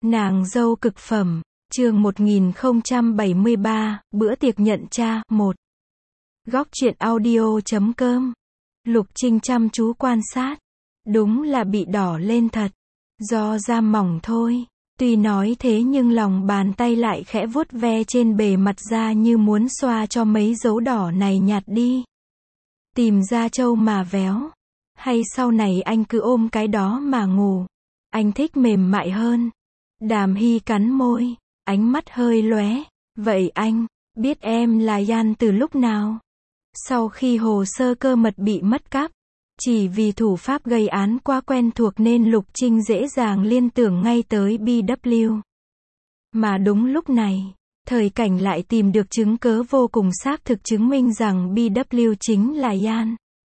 Nàng dâu cực phẩm, chương 1073, bữa tiệc nhận cha, 1. Góc truyện audio.com. Lục Trinh chăm chú quan sát. Đúng là bị đỏ lên thật. Do da mỏng thôi. Tuy nói thế nhưng lòng bàn tay lại khẽ vuốt ve trên bề mặt da như muốn xoa cho mấy dấu đỏ này nhạt đi. Tìm da trâu mà véo. Hay sau này anh cứ ôm cái đó mà ngủ. Anh thích mềm mại hơn. Đàm Hy cắn môi, ánh mắt hơi lóe. Vậy anh, biết em là Yan từ lúc nào? Sau khi hồ sơ cơ mật bị mất cắp, chỉ vì thủ pháp gây án quá quen thuộc nên Lục Trinh dễ dàng liên tưởng ngay tới BW. Mà đúng lúc này, Thời Cảnh lại tìm được chứng cớ vô cùng xác thực chứng minh rằng BW chính là Yan.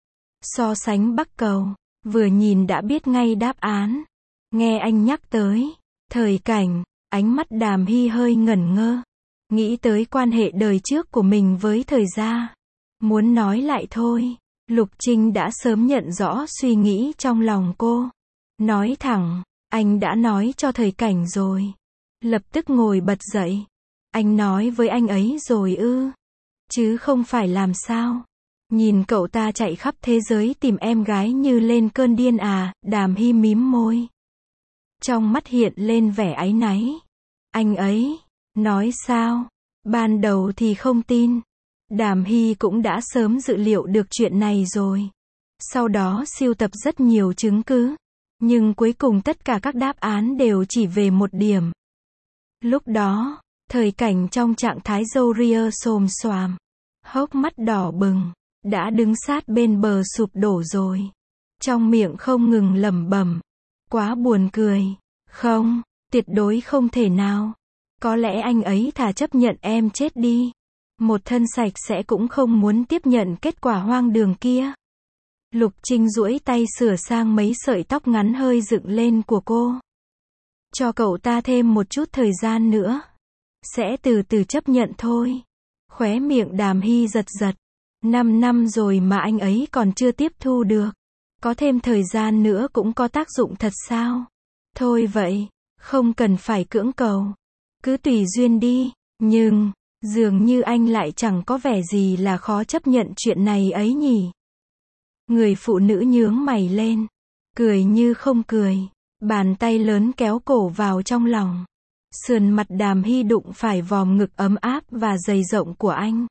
So sánh Bắc Cầu, vừa nhìn đã biết ngay đáp án. Nghe anh nhắc tới Thời Cảnh, ánh mắt Đàm Hy hơi ngẩn ngơ. Nghĩ tới quan hệ đời trước của mình với Thời gia. Muốn nói lại thôi. Lục Trinh đã sớm nhận rõ suy nghĩ trong lòng cô. Nói thẳng, anh đã nói cho Thời Cảnh rồi. Lập tức ngồi bật dậy. Anh nói với anh ấy rồi ư? Chứ không phải làm sao? Nhìn cậu ta chạy khắp thế giới tìm em gái như lên cơn điên à? Đàm Hy mím môi. Trong mắt hiện lên vẻ áy náy. Anh ấy, nói sao? Ban đầu thì không tin. Đàm Hy cũng đã sớm dự liệu được chuyện này rồi. Sau đó sưu tập rất nhiều chứng cứ. Nhưng cuối cùng tất cả các đáp án đều chỉ về một điểm. Lúc đó, Thời Cảnh trong trạng thái râu ria xồm xoàm, hốc mắt đỏ bừng, đã đứng sát bên bờ sụp đổ rồi. Trong miệng không ngừng lẩm bẩm. Quá buồn cười. Không, tuyệt đối không thể nào. Có lẽ anh ấy thà chấp nhận em chết đi. Một thân sạch sẽ cũng không muốn tiếp nhận kết quả hoang đường kia. Lục Trinh duỗi tay sửa sang mấy sợi tóc ngắn hơi dựng lên của cô. Cho cậu ta thêm một chút thời gian nữa. Sẽ từ từ chấp nhận thôi. Khóe miệng Đàm Hy giật giật. 5 năm rồi mà anh ấy còn chưa tiếp thu được. Có thêm thời gian nữa cũng có tác dụng thật sao? Thôi vậy, không cần phải cưỡng cầu. Cứ tùy duyên đi. Nhưng, dường như anh lại chẳng có vẻ gì là khó chấp nhận chuyện này ấy nhỉ. Người phụ nữ nhướng mày lên. Cười như không cười. Bàn tay lớn kéo cổ vào trong lòng. Sườn mặt Đàm Hy đụng phải vòm ngực ấm áp và dày rộng của anh.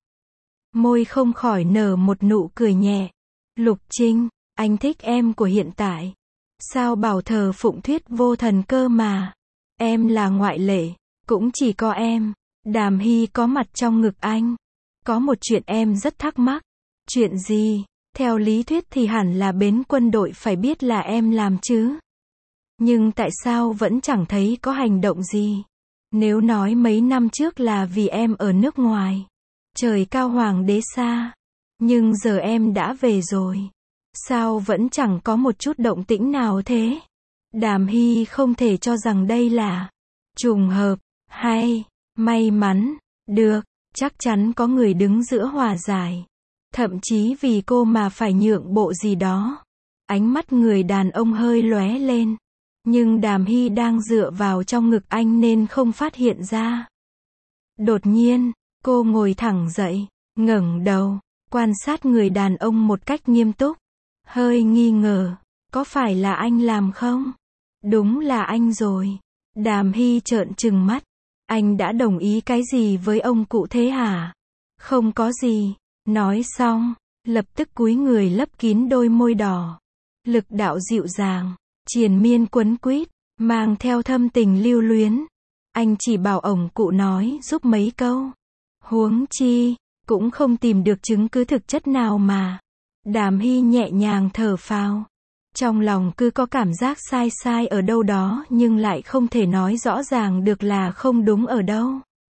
Môi không khỏi nở một nụ cười nhẹ. Lục Trinh, anh thích em của hiện tại. Sao bảo thờ phụng thuyết vô thần cơ mà. Em là ngoại lệ. Cũng chỉ có em. Đàm Hy có mặt trong ngực anh. Có một chuyện em rất thắc mắc. Chuyện gì? Theo lý thuyết thì hẳn là bên quân đội phải biết là em làm chứ. Nhưng tại sao vẫn chẳng thấy có hành động gì? Nếu nói mấy năm trước là vì em ở nước ngoài. Trời cao hoàng đế xa. Nhưng giờ em đã về rồi. Sao vẫn chẳng có một chút động tĩnh nào thế? Đàm Hy không thể cho rằng đây là trùng hợp, hay may mắn. Được, chắc chắn có người đứng giữa hòa giải. Thậm chí vì cô mà phải nhượng bộ gì đó. Ánh mắt người đàn ông hơi lóe lên. Nhưng Đàm Hy đang dựa vào trong ngực anh nên không phát hiện ra. Đột nhiên, cô ngồi thẳng dậy, ngẩng đầu, quan sát người đàn ông một cách nghiêm túc. Hơi nghi ngờ, có phải là anh làm không? Đúng là anh rồi. Đàm Hy trợn trừng mắt. Anh đã đồng ý cái gì với ông cụ thế hả? Không có gì. Nói xong, lập tức cúi người lấp kín đôi môi đỏ. Lực đạo dịu dàng, triền miên quấn quýt, mang theo thâm tình lưu luyến. Anh chỉ bảo ổng cụ nói giúp mấy câu. Huống chi, cũng không tìm được chứng cứ thực chất nào mà. Đàm Hy nhẹ nhàng thở phào. Trong lòng cứ có cảm giác sai sai ở đâu đó nhưng lại không thể nói rõ ràng được là không đúng ở đâu.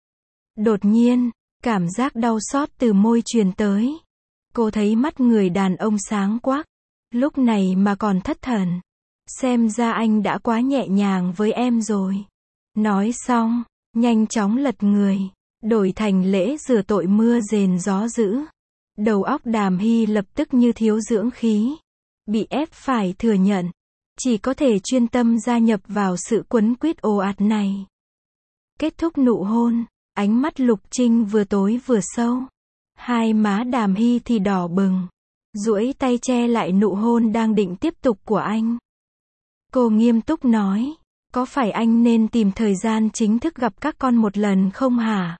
Đột nhiên, cảm giác đau xót từ môi truyền tới. Cô thấy mắt người đàn ông sáng quắc. Lúc này mà còn thất thần. Xem ra anh đã quá nhẹ nhàng với em rồi. Nói xong, nhanh chóng lật người. Đổi thành lễ rửa tội mưa rền gió dữ. Đầu óc Đàm Hy lập tức như thiếu dưỡng khí. Bị ép phải thừa nhận. chỉ có thể chuyên tâm gia nhập vào sự quấn quýt ồ ạt này. Kết thúc nụ hôn, ánh mắt Lục Trinh vừa tối vừa sâu. Hai má Đàm Hy thì đỏ bừng, duỗi tay che lại nụ hôn đang định tiếp tục của anh. Cô nghiêm túc nói, có phải anh nên tìm thời gian chính thức gặp các con một lần không hả?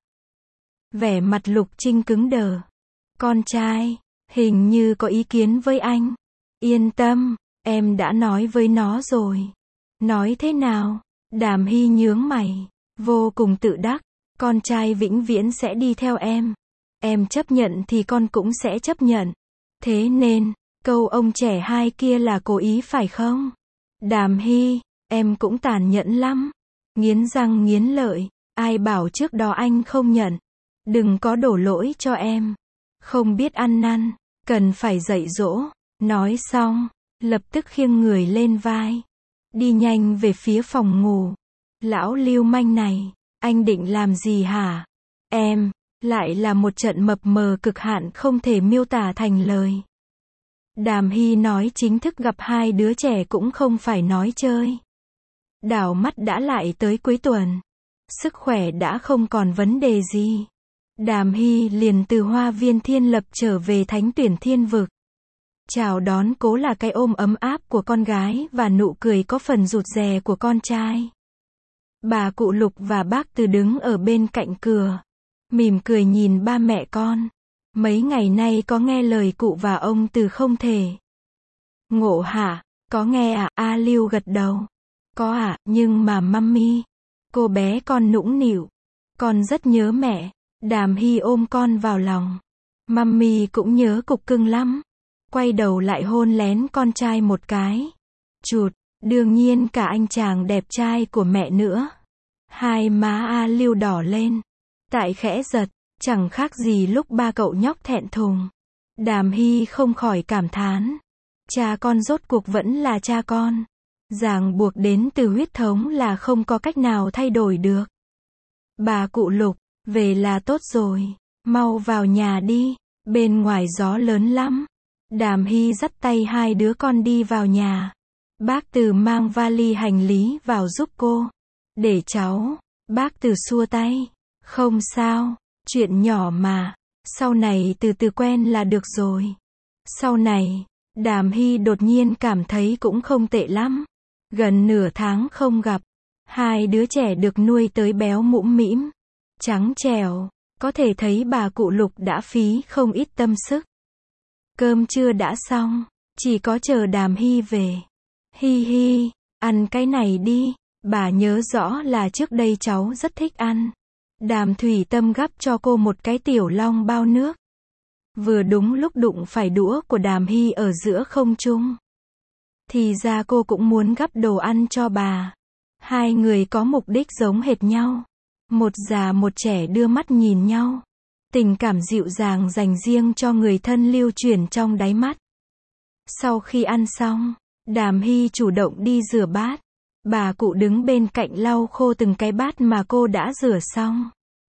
Vẻ mặt Lục Trinh cứng đờ. Con trai, hình như có ý kiến với anh. Yên tâm, em đã nói với nó rồi. Nói thế nào? Đàm Hy nhướng mày, vô cùng tự đắc. Con trai vĩnh viễn sẽ đi theo em. Em chấp nhận thì con cũng sẽ chấp nhận. Thế nên, câu ông trẻ hai kia là cố ý phải không? Đàm Hy, em cũng tàn nhẫn lắm. Nghiến răng nghiến lợi, ai bảo trước đó anh không nhận. Đừng có đổ lỗi cho em. Không biết ăn năn, cần phải dạy dỗ. Nói xong, lập tức khiêng người lên vai. Đi nhanh về phía phòng ngủ. Lão lưu manh này, anh định làm gì hả? Em, lại là một trận mập mờ cực hạn không thể miêu tả thành lời. Đàm Hy nói chính thức gặp hai đứa trẻ cũng không phải nói chơi. Đảo mắt đã lại tới cuối tuần. Sức khỏe đã không còn vấn đề gì. Đàm Hy liền từ Hoa Viên Thiên Lập trở về Thánh Tuyển Thiên Vực. Chào đón cố là cái ôm ấm áp của con gái và nụ cười có phần rụt rè của con trai. Bà cụ Lục và bác Từ đứng ở bên cạnh cửa, mỉm cười nhìn ba mẹ con. Mấy ngày nay có nghe lời cụ và ông Từ không thể? Ngộ hả? Có nghe à? A Lưu gật đầu. Có ạ, nhưng mà mummy. Cô bé con nũng nịu. Con rất nhớ mẹ. Đàm Hy ôm con vào lòng. Mummy cũng nhớ cục cưng lắm. Quay đầu lại hôn lén con trai một cái. Chụt, đương nhiên cả anh chàng đẹp trai của mẹ nữa. Hai má A Lưu đỏ lên. Tại khẽ giật, chẳng khác gì lúc ba cậu nhóc thẹn thùng. Đàm Hy không khỏi cảm thán. Cha con rốt cuộc vẫn là cha con. Ràng buộc đến từ huyết thống là không có cách nào thay đổi được. Bà cụ Lục, về là tốt rồi. Mau vào nhà đi. Bên ngoài gió lớn lắm. Đàm Hy dắt tay hai đứa con đi vào nhà. Bác Từ mang vali hành lý vào giúp cô. Để cháu. Bác Từ xua tay. Không sao. Chuyện nhỏ mà. Sau này từ từ quen là được rồi. Sau này, Đàm Hy đột nhiên cảm thấy cũng không tệ lắm. Gần nửa tháng không gặp. Hai đứa trẻ được nuôi tới béo mũm mĩm. Trắng trẻo. Có thể thấy bà cụ Lục đã phí không ít tâm sức. Cơm trưa đã xong. Chỉ có chờ Đàm Hy về. Hi hi, ăn cái này đi. Bà nhớ rõ là trước đây cháu rất thích ăn. Đàm Thủy Tâm gắp cho cô một cái tiểu long bao nước. Vừa đúng lúc đụng phải đũa của Đàm Hy ở giữa không trung. Thì ra cô cũng muốn gắp đồ ăn cho bà. Hai người có mục đích giống hệt nhau. Một già một trẻ đưa mắt nhìn nhau. Tình cảm dịu dàng dành riêng cho người thân lưu truyền trong đáy mắt. Sau khi ăn xong, Đàm Hy chủ động đi rửa bát. Bà cụ đứng bên cạnh lau khô từng cái bát mà cô đã rửa xong.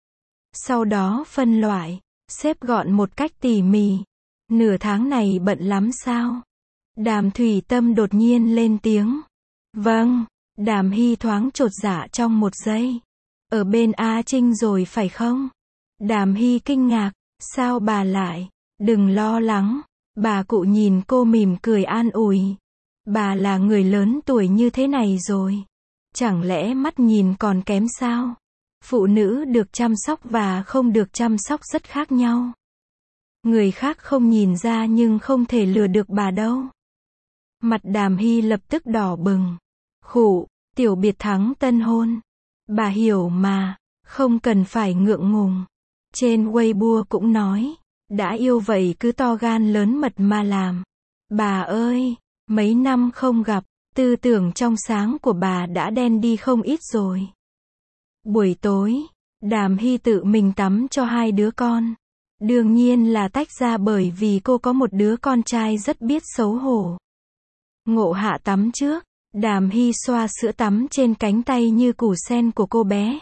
Sau đó phân loại, xếp gọn một cách tỉ mỉ. Nửa tháng này bận lắm sao? Đàm Thủy Tâm đột nhiên lên tiếng. Vâng. Đàm Hy thoáng chột dạ trong một giây. Ở bên A Trinh rồi phải không? Đàm Hy kinh ngạc. Sao bà lại? Đừng lo lắng. Bà cụ nhìn cô mỉm cười an ủi. Bà là người lớn tuổi như thế này rồi. Chẳng lẽ mắt nhìn còn kém sao? Phụ nữ được chăm sóc và không được chăm sóc rất khác nhau. Người khác không nhìn ra nhưng không thể lừa được bà đâu. Mặt Đàm Hy lập tức đỏ bừng. Khụ, tiểu biệt thắng tân hôn. Bà hiểu mà, không cần phải ngượng ngùng. Trên Weibo cũng nói, đã yêu vậy cứ to gan lớn mật mà làm. Bà ơi, mấy năm không gặp, tư tưởng trong sáng của bà đã đen đi không ít rồi. Buổi tối, Đàm Hy tự mình tắm cho hai đứa con. Đương nhiên là tách ra bởi vì cô có một đứa con trai rất biết xấu hổ. Ngộ Hạ tắm trước, Đàm Hy xoa sữa tắm trên cánh tay như củ sen của cô bé.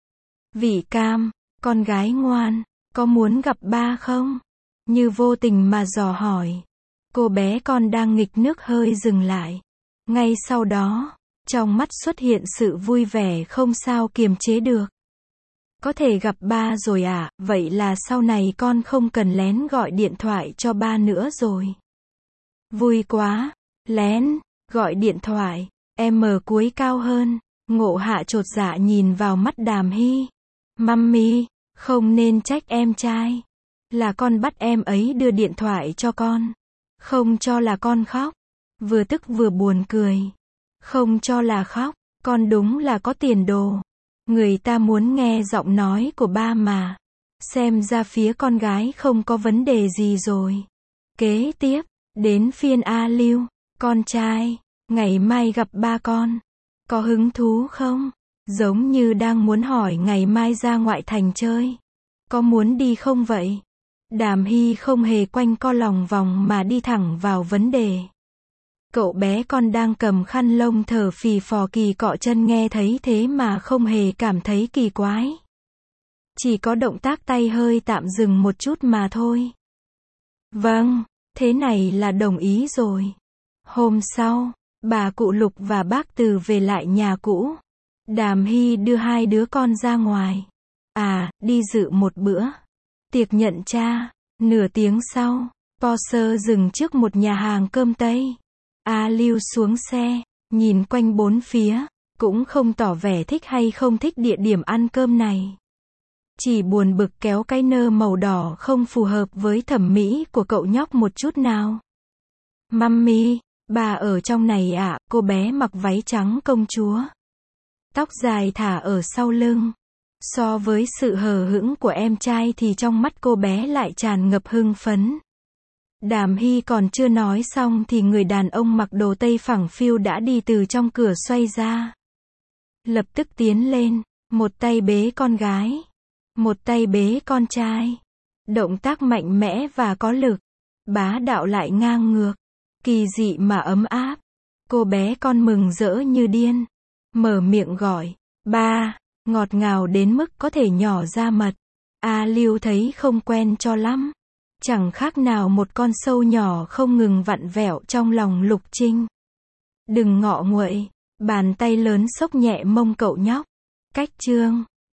Vị Cam, con gái ngoan, có muốn gặp ba không? Như vô tình mà dò hỏi. Cô bé con đang nghịch nước hơi dừng lại. Ngay sau đó, trong mắt xuất hiện sự vui vẻ không sao kiềm chế được. Có thể gặp ba rồi à, vậy là sau này con không cần lén gọi điện thoại cho ba nữa rồi. Vui quá, lén, gọi điện thoại, em ở cuối cao hơn. Ngộ Hạ chột dạ nhìn vào mắt Đàm Hy. Mummy, không nên trách em trai. Là con bắt em ấy đưa điện thoại cho con. Không cho là con khóc. Vừa tức vừa buồn cười. Không cho là khóc, con đúng là có tiền đồ. Người ta muốn nghe giọng nói của ba mà. Xem ra phía con gái không có vấn đề gì rồi. Kế tiếp, đến phiên A Lưu. Con trai, ngày mai gặp ba con. Có hứng thú không? Giống như đang muốn hỏi ngày mai ra ngoại thành chơi. Có muốn đi không vậy? Đàm Hy không hề quanh co lòng vòng mà đi thẳng vào vấn đề. Cậu bé con đang cầm khăn lông thở phì phò kỳ cọ chân nghe thấy thế mà không hề cảm thấy kỳ quái. Chỉ có động tác tay hơi tạm dừng một chút mà thôi. Vâng, thế này là đồng ý rồi. Hôm sau, bà cụ Lục và bác Từ về lại nhà cũ. Đàm Hy đưa hai đứa con ra ngoài. À, đi dự một bữa tiệc nhận cha. Nửa tiếng sau, Porsche dừng trước một nhà hàng cơm Tây. A Lưu xuống xe, nhìn quanh bốn phía, cũng không tỏ vẻ thích hay không thích địa điểm ăn cơm này. Chỉ buồn bực kéo cái nơ màu đỏ không phù hợp với thẩm mỹ của cậu nhóc một chút nào. Mummy, bà ở trong này ạ, cô bé mặc váy trắng công chúa. Tóc dài thả ở sau lưng. So với sự hờ hững của em trai thì trong mắt cô bé lại tràn ngập hưng phấn. Đàm Hy còn chưa nói xong thì người đàn ông mặc đồ tây phẳng phiu đã đi từ trong cửa xoay ra. Lập tức tiến lên, một tay bế con gái, một tay bế con trai. Động tác mạnh mẽ và có lực, bá đạo lại ngang ngược, kỳ dị mà ấm áp. Cô bé con mừng rỡ như điên, mở miệng gọi, ba, ngọt ngào đến mức có thể nhỏ ra mật. A Lưu thấy không quen cho lắm. Chẳng khác nào một con sâu nhỏ không ngừng vặn vẹo trong lòng Lục Trinh. Đừng ngọ nguậy, bàn tay lớn xốc nhẹ mông cậu nhóc. Cách chương